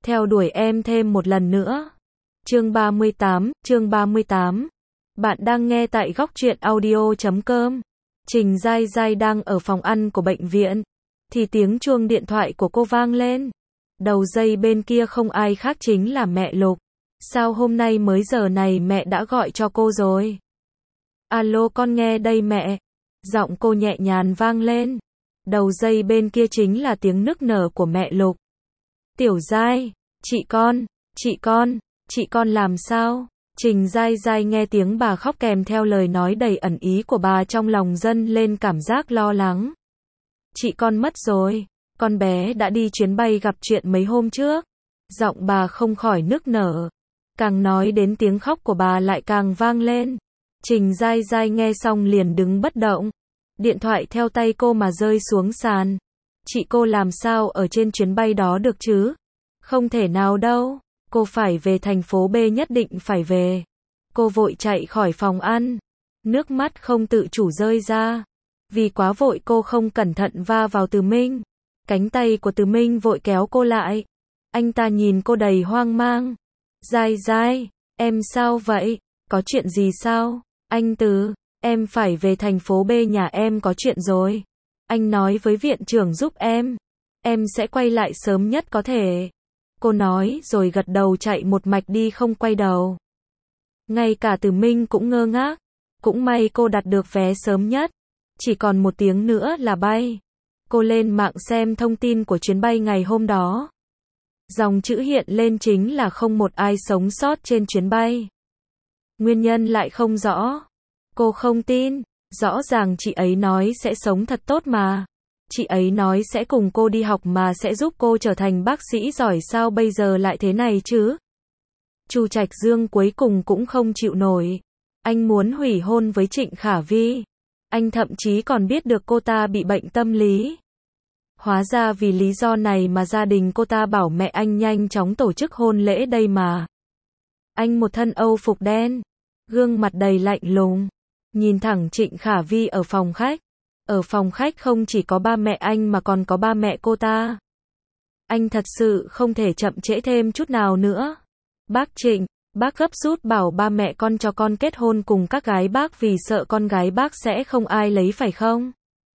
theo đuổi em thêm một lần nữa. Chương 38. Bạn đang nghe tại góc truyện audio.com. Trình Giai Giai đang ở phòng ăn của bệnh viện, thì tiếng chuông điện thoại của cô vang lên. Đầu dây bên kia không ai khác chính là mẹ Lục. Sao hôm nay mới giờ này mẹ đã gọi cho cô rồi? Alo, con nghe đây mẹ. Giọng cô nhẹ nhàng vang lên. Đầu dây bên kia chính là tiếng nức nở của mẹ Lục. Tiểu Giai, chị con làm sao? Trình Giai Giai nghe tiếng bà khóc kèm theo lời nói đầy ẩn ý của bà, trong lòng dâng lên cảm giác lo lắng. Chị con mất rồi, con bé đã đi chuyến bay gặp chuyện mấy hôm trước. Giọng bà không khỏi nức nở. Càng nói đến tiếng khóc của bà lại càng vang lên. Trình Giai Giai nghe xong liền đứng bất động. Điện thoại theo tay cô mà rơi xuống sàn. Chị cô làm sao ở trên chuyến bay đó được chứ? Không thể nào đâu. Cô phải về thành phố B, nhất định phải về. Cô vội chạy khỏi phòng ăn. Nước mắt không tự chủ rơi ra. Vì quá vội cô không cẩn thận va vào Từ Minh. Cánh tay của Từ Minh vội kéo cô lại. Anh ta nhìn cô đầy hoang mang. Giai Giai, em sao vậy? Có chuyện gì sao? Anh Từ, em phải về thành phố B, nhà em có chuyện rồi. Anh nói với viện trưởng giúp em sẽ quay lại sớm nhất có thể. Cô nói rồi gật đầu chạy một mạch đi không quay đầu. Ngay cả Từ Minh cũng ngơ ngác. Cũng may cô đặt được vé sớm nhất. Chỉ còn 1 tiếng nữa là bay. Cô lên mạng xem thông tin của chuyến bay ngày hôm đó. Dòng chữ hiện lên chính là không một ai sống sót trên chuyến bay. Nguyên nhân lại không rõ. Cô không tin. Rõ ràng chị ấy nói sẽ sống thật tốt mà. Chị ấy nói sẽ cùng cô đi học mà sẽ giúp cô trở thành bác sĩ giỏi, sao bây giờ lại thế này chứ? Chu Trạch Dương cuối cùng cũng không chịu nổi. Anh muốn hủy hôn với Trịnh Khả Vi. Anh thậm chí còn biết được cô ta bị bệnh tâm lý. Hóa ra vì lý do này mà gia đình cô ta bảo mẹ anh nhanh chóng tổ chức hôn lễ đây mà. Anh một thân Âu phục đen, gương mặt đầy lạnh lùng, nhìn thẳng Trịnh Khả Vi ở phòng khách. Ở phòng khách không chỉ có ba mẹ anh mà còn có ba mẹ cô ta. Anh thật sự không thể chậm trễ thêm chút nào nữa. Bác Trịnh, bác gấp rút bảo ba mẹ con cho con kết hôn cùng các gái bác vì sợ con gái bác sẽ không ai lấy phải không?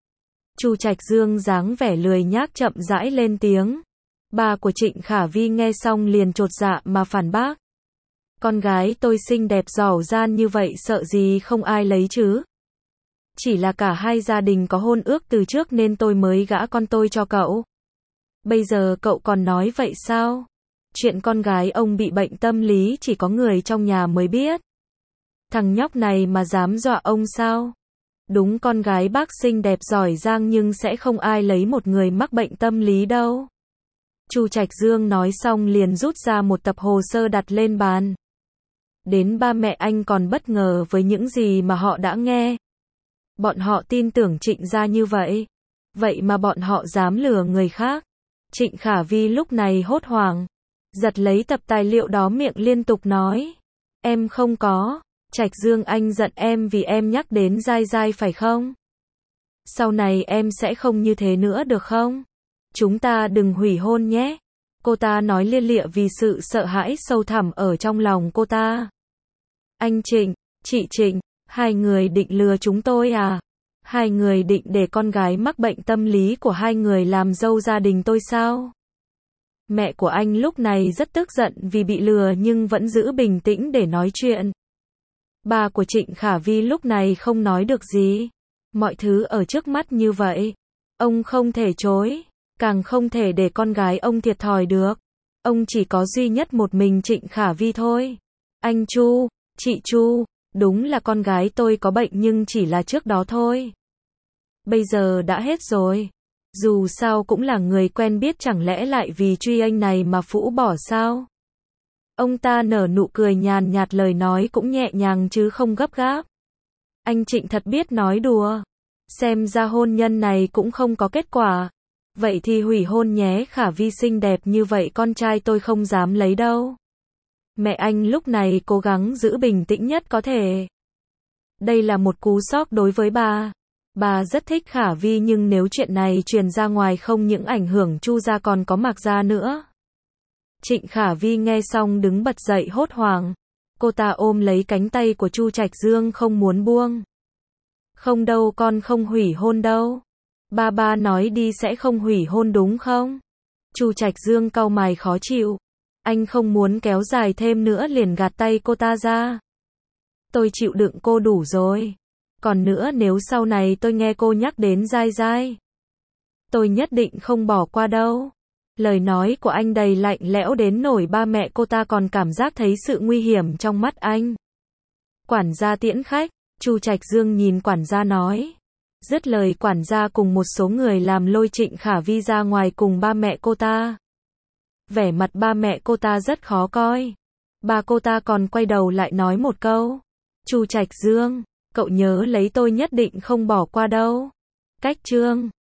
Chu Trạch Dương dáng vẻ lười nhác chậm rãi lên tiếng. Ba của Trịnh Khả Vi nghe xong liền chột dạ mà phản bác. Con gái tôi xinh đẹp giỏi giang như vậy sợ gì không ai lấy chứ? Chỉ là cả hai gia đình có hôn ước từ trước nên tôi mới gả con tôi cho cậu. Bây giờ cậu còn nói vậy sao? Chuyện con gái ông bị bệnh tâm lý chỉ có người trong nhà mới biết. Thằng nhóc này mà dám dọa ông sao? Đúng, con gái bác xinh đẹp giỏi giang nhưng sẽ không ai lấy một người mắc bệnh tâm lý đâu. Chu Trạch Dương nói xong liền rút ra một tập hồ sơ đặt lên bàn. Đến ba mẹ anh còn bất ngờ với những gì mà họ đã nghe. Bọn họ tin tưởng Trịnh gia như vậy. Vậy mà bọn họ dám lừa người khác. Trịnh Khả Vi lúc này hốt hoảng. Giật lấy tập tài liệu đó, miệng liên tục nói. Em không có. Trạch Dương, anh giận em vì em nhắc đến Giai Giai phải không? Sau này em sẽ không như thế nữa được không? Chúng ta đừng hủy hôn nhé. Cô ta nói lia lịa vì sự sợ hãi sâu thẳm ở trong lòng cô ta. Anh Trịnh, chị Trịnh, hai người định lừa chúng tôi à? Hai người định để con gái mắc bệnh tâm lý của hai người làm dâu gia đình tôi sao? Mẹ của anh lúc này rất tức giận vì bị lừa nhưng vẫn giữ bình tĩnh để nói chuyện. Ba của Trịnh Khả Vi lúc này không nói được gì. Mọi thứ ở trước mắt như vậy, ông không thể chối, càng không thể để con gái ông thiệt thòi được. Ông chỉ có duy nhất một mình Trịnh Khả Vi thôi. Anh Chu, chị Chu, đúng là con gái tôi có bệnh nhưng chỉ là trước đó thôi. Bây giờ đã hết rồi. Dù sao cũng là người quen biết, chẳng lẽ lại vì truy anh này mà phũ bỏ sao? Ông ta nở nụ cười nhàn nhạt, lời nói cũng nhẹ nhàng chứ không gấp gáp. Anh Trịnh thật biết nói đùa. Xem ra hôn nhân này cũng không có kết quả. Vậy thì hủy hôn nhé, Khả Vi xinh đẹp như vậy con trai tôi không dám lấy đâu. Mẹ anh lúc này cố gắng giữ bình tĩnh nhất có thể. Đây là một cú sốc đối với bà. Bà rất thích Khả Vi nhưng nếu chuyện này truyền ra ngoài không những ảnh hưởng Chu gia còn có Mạc gia nữa. Trịnh Khả Vi nghe xong đứng bật dậy hốt hoảng. Cô ta ôm lấy cánh tay của Chu Trạch Dương không muốn buông. Không đâu, con không hủy hôn đâu. Ba nói đi sẽ không hủy hôn đúng không? Chu Trạch Dương cau mày khó chịu. Anh không muốn kéo dài thêm nữa liền gạt tay cô ta ra. Tôi chịu đựng cô đủ rồi. Còn nữa, nếu sau này tôi nghe cô nhắc đến Giai Giai, tôi nhất định không bỏ qua đâu. Lời nói của anh đầy lạnh lẽo đến nỗi ba mẹ cô ta còn cảm giác thấy sự nguy hiểm trong mắt anh. Quản gia tiễn khách, Chu Trạch Dương nhìn quản gia nói. Dứt lời, quản gia cùng một số người làm lôi Trịnh Khả Vi ra ngoài cùng ba mẹ cô ta. Vẻ mặt ba mẹ cô ta rất khó coi. Bà cô ta còn quay đầu lại nói một câu. Chu Trạch Dương, cậu nhớ lấy, tôi nhất định không bỏ qua đâu. Cách chương